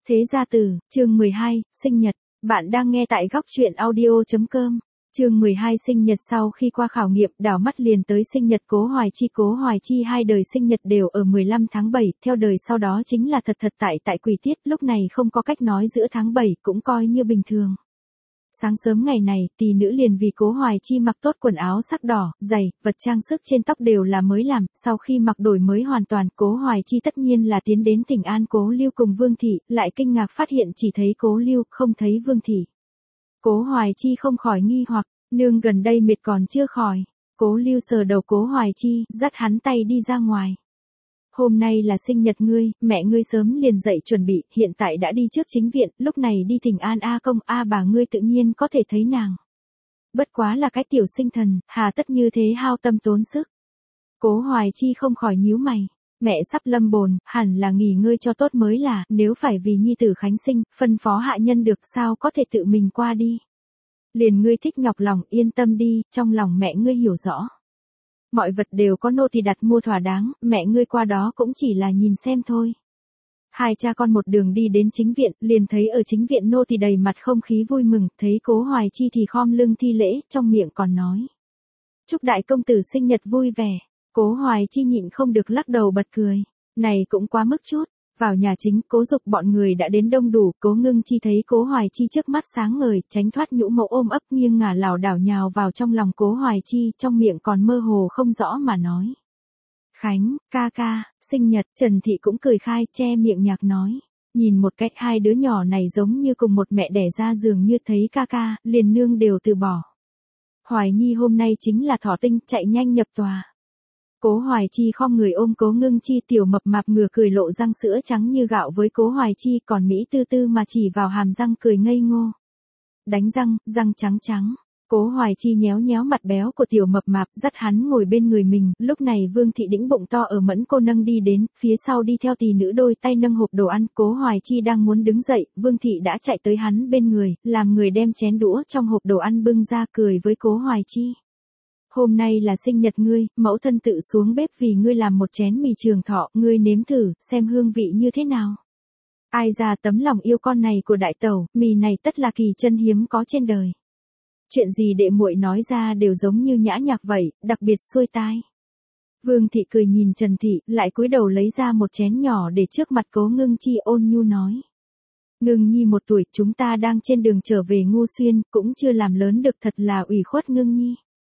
Thế gia tử, chương 12, sinh nhật. Bạn đang nghe tại góc truyện audio.com. Chương 12 sinh nhật. Sau khi qua khảo nghiệm, đảo mắt liền tới sinh nhật Cố Hoài Chi. Cố Hoài Chi hai đời sinh nhật đều ở 15 tháng 7, theo đời sau đó chính là thật tại Quỷ Tiết, lúc này không có cách nói giữa tháng 7 cũng coi như bình thường. Sáng sớm ngày này, tỷ nữ liền vì Cố Hoài Chi mặc tốt quần áo sắc đỏ, giày, vật trang sức trên tóc đều là mới làm, sau khi mặc đổi mới hoàn toàn, Cố Hoài Chi tất nhiên là tiến đến thỉnh an Cố Lưu cùng Vương Thị, lại kinh ngạc phát hiện chỉ thấy Cố Lưu, không thấy Vương Thị. Cố Hoài Chi không khỏi nghi hoặc, nương gần đây mệt còn chưa khỏi. Cố Lưu sờ đầu Cố Hoài Chi, dắt hắn tay đi ra ngoài. Hôm nay là sinh nhật ngươi, mẹ ngươi sớm liền dậy chuẩn bị, hiện tại đã đi trước chính viện, lúc này đi thỉnh an A công, bà ngươi tự nhiên có thể thấy nàng. Bất quá là cái tiểu sinh thần, hà tất như thế hao tâm tốn sức. Cố Hoài Chi không khỏi nhíu mày, mẹ sắp lâm bồn, hẳn là nghỉ ngơi cho tốt mới là, nếu phải vì nhi tử khánh sinh, phân phó hạ nhân được sao có thể tự mình qua đi. Liền ngươi thích nhọc lòng, yên tâm đi, trong lòng mẹ ngươi hiểu rõ. Mọi vật đều có nô tỳ đặt mua thỏa đáng, mẹ ngươi qua đó cũng chỉ là nhìn xem thôi. Hai cha con một đường đi đến chính viện, liền thấy ở chính viện nô tỳ đầy mặt không khí vui mừng, thấy Cố Hoài Chi thì khom lưng thi lễ, trong miệng còn nói. Chúc đại công tử sinh nhật vui vẻ. Cố Hoài Chi nhịn không được lắc đầu bật cười. Này cũng quá mức chút. Vào nhà chính, Cố Dục bọn người đã đến đông đủ, Cố Ngưng Chi thấy Cố Hoài Chi trước mắt sáng ngời, tránh thoát nhũ mẫu ôm ấp nghiêng ngả lảo đảo nhào vào trong lòng Cố Hoài Chi, trong miệng còn mơ hồ không rõ mà nói. Khánh, ca ca, sinh nhật. Trần Thị cũng cười khai, che miệng nhạc nói. Nhìn một cách hai đứa nhỏ này giống như cùng một mẹ đẻ ra, dường như thấy ca ca, liền nương đều từ bỏ. Hoài Nhi hôm nay chính là thỏ tinh, chạy nhanh nhập tòa. Cố Hoài Chi khom người ôm Cố Ngưng Chi, tiểu mập mạp ngửa cười lộ răng sữa trắng như gạo với Cố Hoài Chi, còn Mỹ tư tư mà chỉ vào hàm răng cười ngây ngô. Đánh răng, răng trắng trắng. Cố Hoài Chi nhéo nhéo mặt béo của tiểu mập mạp, dắt hắn ngồi bên người mình, lúc này Vương Thị đĩnh bụng to ở Mẫn cô nâng đi đến, phía sau đi theo tỷ nữ đôi tay nâng hộp đồ ăn. Cố Hoài Chi đang muốn đứng dậy, Vương Thị đã chạy tới hắn bên người, làm người đem chén đũa trong hộp đồ ăn bưng ra, cười với Cố Hoài Chi. Hôm nay là sinh nhật ngươi, mẫu thân tự xuống bếp vì ngươi làm một chén mì trường thọ, ngươi nếm thử, xem hương vị như thế nào. Ai ra tấm lòng yêu con này của đại tẩu, mì này tất là kỳ chân hiếm có trên đời. Chuyện gì đệ muội nói ra đều giống như nhã nhạc vậy, đặc biệt xuôi tai. Vương Thị cười nhìn Trần Thị, lại cúi đầu lấy ra một chén nhỏ để trước mặt Cố Ngưng Chi, ôn nhu nói. Ngưng Nhi 1 tuổi, chúng ta đang trên đường trở về Ngu Xuyên, cũng chưa làm lớn được, thật là ủy khuất Ngưng Nhi.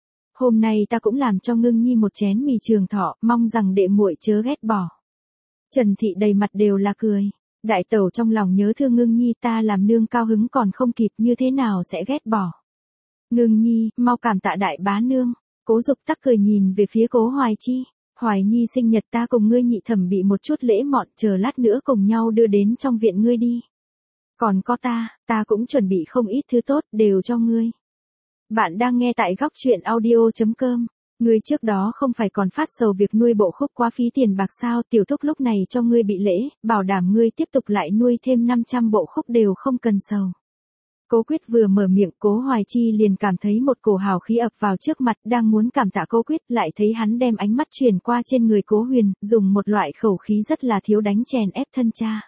Hôm nay ta cũng làm cho Ngưng Nhi một chén mì trường thọ, mong rằng đệ muội chớ ghét bỏ. Trần Thị đầy mặt đều là cười. Đại tẩu trong lòng nhớ thương Ngưng Nhi, ta làm nương cao hứng còn không kịp, như thế nào sẽ ghét bỏ. Ngưng Nhi, mau cảm tạ đại bá nương. Cố Dục tắc cười nhìn về phía Cố Hoài Chi. Hoài Nhi sinh nhật, ta cùng ngươi nhị thẩm bị một chút lễ mọn, chờ lát nữa cùng nhau đưa đến trong viện ngươi đi. Còn có ta cũng chuẩn bị không ít thứ tốt, đều cho ngươi. Bạn đang nghe tại góc truyện audio.com. Ngươi trước đó không phải còn phát sầu việc nuôi bộ Khúc quá phí tiền bạc sao, tiểu thúc lúc này cho ngươi bị lễ, bảo đảm ngươi tiếp tục lại nuôi thêm 500 bộ Khúc đều không cần sầu. Cố Quyết vừa mở miệng, Cố Hoài Chi liền cảm thấy một cổ hào khí ập vào trước mặt, đang muốn cảm tạ Cố Quyết, lại thấy hắn đem ánh mắt chuyển qua trên người Cố Huyền, dùng một loại khẩu khí rất là thiếu đánh chèn ép thân cha.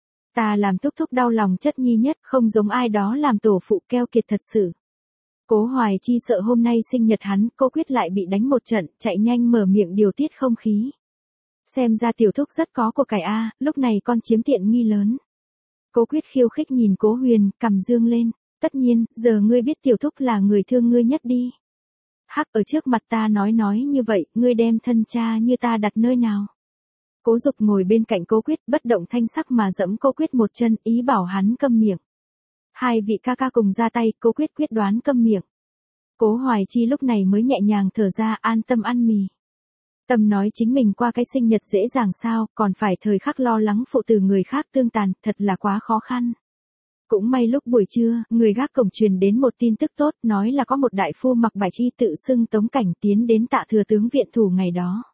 Ta làm thúc thúc đau lòng chất nhi nhất, không giống ai đó làm tổ phụ keo kiệt thật sự. Cố Hoài Chi sợ hôm nay sinh nhật hắn, Cố Quyết lại bị đánh một trận, chạy nhanh mở miệng điều tiết không khí. Xem ra tiểu thúc rất có của cải lúc này con chiếm tiện nghi lớn. Cố Quyết khiêu khích nhìn Cố Huyền, cằm dương lên. Tất nhiên, giờ ngươi biết tiểu thúc là người thương ngươi nhất đi. Hắc, ở trước mặt ta nói như vậy, ngươi đem thân cha như ta đặt nơi nào. Cố Dục ngồi bên cạnh Cố Quyết, bất động thanh sắc mà giẫm Cố Quyết một chân, ý bảo hắn câm miệng. Hai vị ca ca cùng ra tay, Cố Quyết quyết đoán câm miệng. Cố Hoài Chi lúc này mới nhẹ nhàng thở ra, an tâm ăn mì. Tâm nói chính mình qua cái sinh nhật dễ dàng sao, còn phải thời khắc lo lắng phụ tử người khác tương tàn, thật là quá khó khăn. Cũng may lúc buổi trưa, người gác cổng truyền đến một tin tức tốt, nói là có một đại phu mặc bạch y tự xưng Tống Cảnh tiến đến tạ thừa tướng viện thủ ngày đó.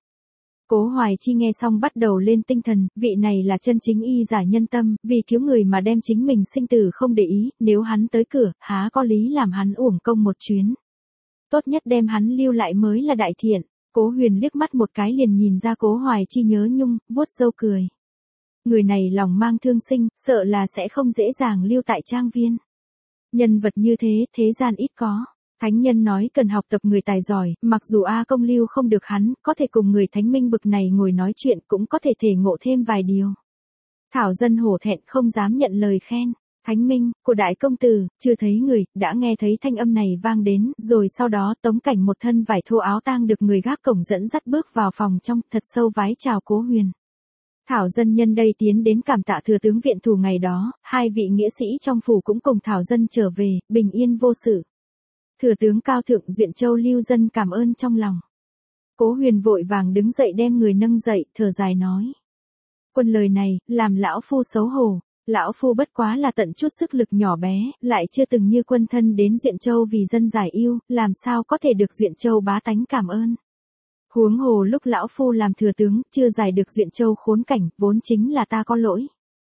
Cố Hoài Chi nghe xong bắt đầu lên tinh thần, vị này là chân chính y giả nhân tâm, vì cứu người mà đem chính mình sinh tử không để ý, nếu hắn tới cửa, há có lý làm hắn uổng công một chuyến. Tốt nhất đem hắn lưu lại mới là đại thiện. Cố Huyền liếc mắt một cái liền nhìn ra Cố Hoài Chi nhớ nhung, vuốt râu cười. Người này lòng mang thương sinh, sợ là sẽ không dễ dàng lưu tại trang viên. Nhân vật như thế, thế gian ít có. Thánh nhân nói cần học tập người tài giỏi, mặc dù A Công lưu không được hắn, có thể cùng người thánh minh bực này ngồi nói chuyện cũng có thể thể ngộ thêm vài điều. Thảo dân hổ thẹn không dám nhận lời khen. Thánh minh, của đại công tử, chưa thấy người, đã nghe thấy thanh âm này vang đến, rồi sau đó Tống Cảnh một thân vải thô áo tang được người gác cổng dẫn dắt bước vào phòng trong, thật sâu vái chào Cố Huyền. Thảo dân nhân đây tiến đến cảm tạ thừa tướng viện thủ ngày đó, hai vị nghĩa sĩ trong phủ cũng cùng Thảo dân trở về, bình yên vô sự. Thừa tướng cao thượng Duyện Châu lưu dân cảm ơn trong lòng. Cố Huyền vội vàng đứng dậy đem người nâng dậy, thở dài nói. Quân lời này, làm lão phu xấu hổ. Lão phu bất quá là tận chút sức lực nhỏ bé, lại chưa từng như quân thân đến Duyện Châu vì dân giải yêu, làm sao có thể được Duyện Châu bá tánh cảm ơn. Huống hồ lúc lão phu làm thừa tướng, chưa giải được Duyện Châu khốn cảnh, vốn chính là ta có lỗi.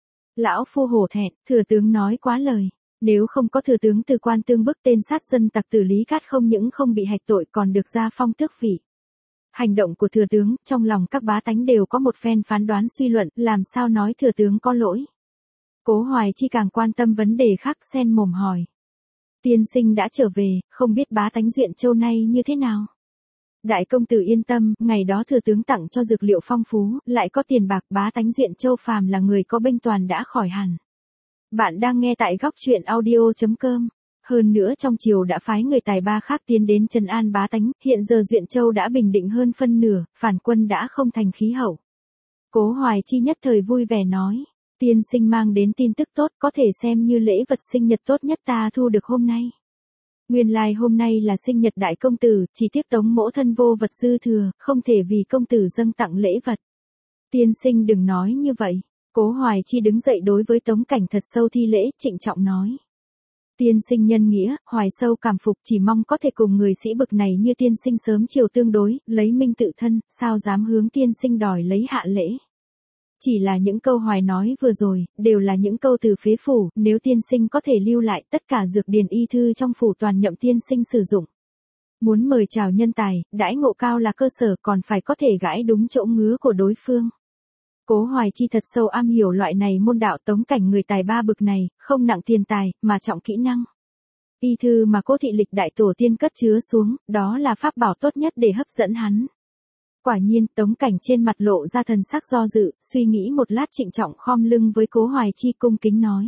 Lão phu hổ thẹn, thừa tướng nói quá lời. Nếu không có thừa tướng từ quan tương bức tên sát dân tặc tử Lý Cát không những không bị hạch tội còn được gia phong tước vị. Hành động của thừa tướng, trong lòng các bá tánh đều có một phen phán đoán suy luận, làm sao nói thừa tướng có lỗi. Cố Hoài Chi càng quan tâm vấn đề khác xen mồm hỏi. Tiên sinh đã trở về, không biết bá tánh Duyện Châu nay như thế nào? Đại công tử yên tâm, ngày đó thừa tướng tặng cho dược liệu phong phú, lại có tiền bạc, bá tánh Duyện Châu phàm là người có bênh toàn đã khỏi hẳn. Bạn đang nghe tại góc truyện audio.com. Hơn nữa trong triều đã phái người tài ba khác tiến đến trấn an bá tánh, hiện giờ Duyện Châu đã bình định hơn phân nửa, phản quân đã không thành khí hậu. Cố Hoài Chi nhất thời vui vẻ nói. Tiên sinh mang đến tin tức tốt, có thể xem như lễ vật sinh nhật tốt nhất ta thu được hôm nay. Nguyên lai hôm nay là sinh nhật đại công tử, chỉ tiếc Tống mỗ thân vô vật dư thừa, không thể vì công tử dâng tặng lễ vật. Tiên sinh đừng nói như vậy. Cố Hoài Chi đứng dậy đối với Tống Cảnh thật sâu thi lễ, trịnh trọng nói. Tiên sinh nhân nghĩa, hoài sâu cảm phục, chỉ mong có thể cùng người sĩ bực này như tiên sinh sớm chiều tương đối, lấy minh tự thân, sao dám hướng tiên sinh đòi lấy hạ lễ. Chỉ là những câu Hoài nói vừa rồi, đều là những câu từ phế phủ, nếu tiên sinh có thể lưu lại tất cả dược điển y thư trong phủ toàn nhậm tiên sinh sử dụng. Muốn mời chào nhân tài, đãi ngộ cao là cơ sở, còn phải có thể gãi đúng chỗ ngứa của đối phương. Cố Hoài Chi thật sâu am hiểu loại này môn đạo. Tống Cảnh người tài ba bực này, không nặng tiền tài, mà trọng kỹ năng. Y thư mà Cố thị lịch đại tổ tiên cất chứa xuống, đó là pháp bảo tốt nhất để hấp dẫn hắn. Quả nhiên, Tống Cảnh trên mặt lộ ra thần sắc do dự, suy nghĩ một lát trịnh trọng khom lưng với Cố Hoài Chi cung kính nói.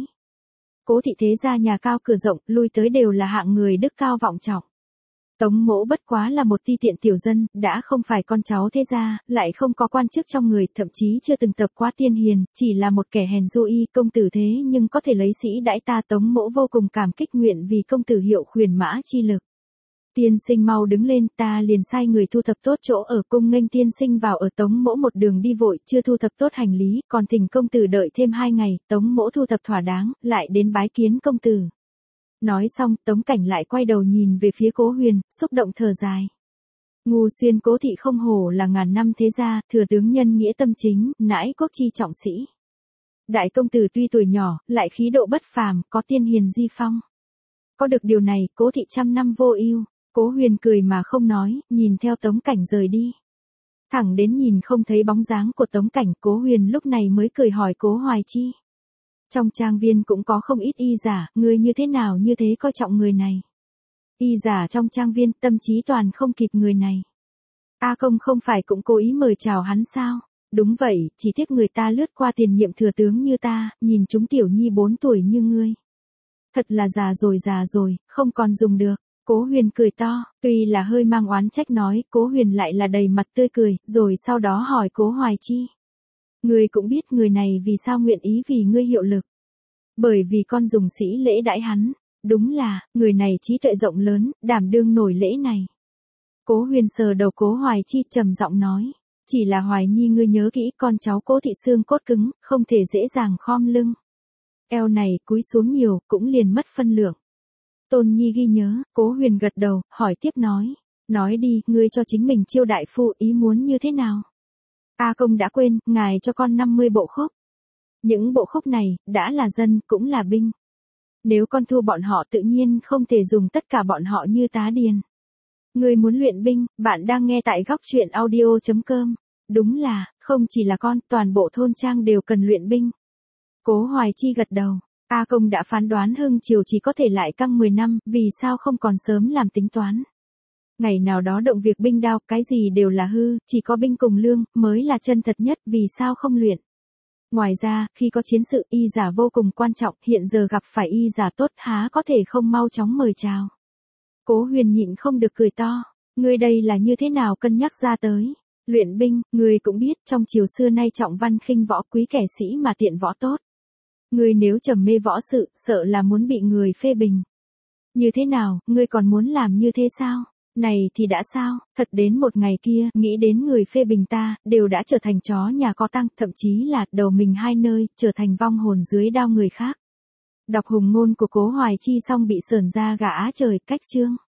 Cố thị thế gia nhà cao cửa rộng, lui tới đều là hạng người đức cao vọng trọng. Tống mỗ bất quá là một ti tiện tiểu dân, đã không phải con cháu thế gia, lại không có quan chức trong người, thậm chí chưa từng tập quá tiên hiền, chỉ là một kẻ hèn du y, công tử thế nhưng có thể lấy sĩ đãi ta. Tống mỗ vô cùng cảm kích, nguyện vì công tử hiệu khuyển mã chi lực. Tiên sinh mau đứng lên, ta liền sai người thu thập tốt chỗ ở cung nghênh tiên sinh vào ở. Tống mỗ một đường đi vội, chưa thu thập tốt hành lý, còn thỉnh công tử đợi thêm 2 ngày, Tống mỗ thu thập thỏa đáng, lại đến bái kiến công tử. Nói xong, Tống Cảnh lại quay đầu nhìn về phía Cố Huyền, xúc động thở dài. Ngu xuyên Cố thị không hổ là ngàn năm thế gia, thừa tướng nhân nghĩa tâm chính, nãi quốc chi trọng sĩ. Đại công tử tuy tuổi nhỏ, lại khí độ bất phàm, có tiên hiền di phong. Có được điều này, Cố thị trăm năm vô ưu. Cố Huyền cười mà không nói, nhìn theo Tống Cảnh rời đi. Thẳng đến nhìn không thấy bóng dáng của Tống Cảnh, Cố Huyền lúc này mới cười hỏi Cố Hoài Chi. Trong trang viên cũng có không ít y giả, ngươi như thế nào như thế coi trọng người này. Y giả trong trang viên, tâm trí toàn không kịp người này. A Công không phải cũng cố ý mời chào hắn sao? Đúng vậy, chỉ tiếc người ta lướt qua tiền nhiệm thừa tướng như ta, nhìn chúng tiểu nhi 4 tuổi như ngươi. Thật là già rồi, không còn dùng được. Cố Huyền cười to, tuy là hơi mang oán trách nói, Cố Huyền lại là đầy mặt tươi cười, rồi sau đó hỏi Cố Hoài Chi. Ngươi cũng biết người này vì sao nguyện ý vì ngươi hiệu lực. Bởi vì con dùng sĩ lễ đãi hắn. Đúng là, người này trí tuệ rộng lớn, đảm đương nổi lễ này. Cố Huyền sờ đầu Cố Hoài Chi trầm giọng nói. Chỉ là Hoài Nhi ngươi nhớ kỹ, con cháu Cố thị xương cốt cứng, không thể dễ dàng khom lưng. Eo này cúi xuống nhiều, cũng liền mất phân lượng. Tôn Nhi ghi nhớ. Cố Huyền gật đầu, hỏi tiếp nói. Nói đi, ngươi cho chính mình chiêu đại phu, ý muốn như thế nào? A Công đã quên, ngài cho con 50 bộ khúc. Những bộ khúc này, đã là dân, cũng là binh. Nếu con thua bọn họ tự nhiên không thể dùng tất cả bọn họ như tá điền. Ngươi muốn luyện binh, bạn đang nghe tại góc truyện audio.com. Đúng là, không chỉ là con, toàn bộ thôn trang đều cần luyện binh. Cố Hoài Chi gật đầu. A Công đã phán đoán Hưng Triều chỉ có thể lại căng 10 năm, vì sao không còn sớm làm tính toán. Ngày nào đó động việc binh đao, cái gì đều là hư, chỉ có binh cùng lương, mới là chân thật nhất, vì sao không luyện. Ngoài ra, khi có chiến sự, y giả vô cùng quan trọng, hiện giờ gặp phải y giả tốt há có thể không mau chóng mời chào. Cố Huyền nhịn không được cười to. Ngươi đây là như thế nào cân nhắc ra tới. Luyện binh, ngươi cũng biết, trong triều xưa nay trọng văn khinh võ, quý kẻ sĩ mà tiện võ tốt. Ngươi nếu trầm mê võ sự, sợ là muốn bị người phê bình. Như thế nào, ngươi còn muốn làm như thế sao? Này thì đã sao, thật đến một ngày kia, nghĩ đến người phê bình ta, đều đã trở thành chó nhà có tăng, thậm chí là đầu mình hai nơi, trở thành vong hồn dưới đao người khác. Đọc hùng ngôn của Cố Hoài Chi xong bị sởn da gà á trời, cách chương.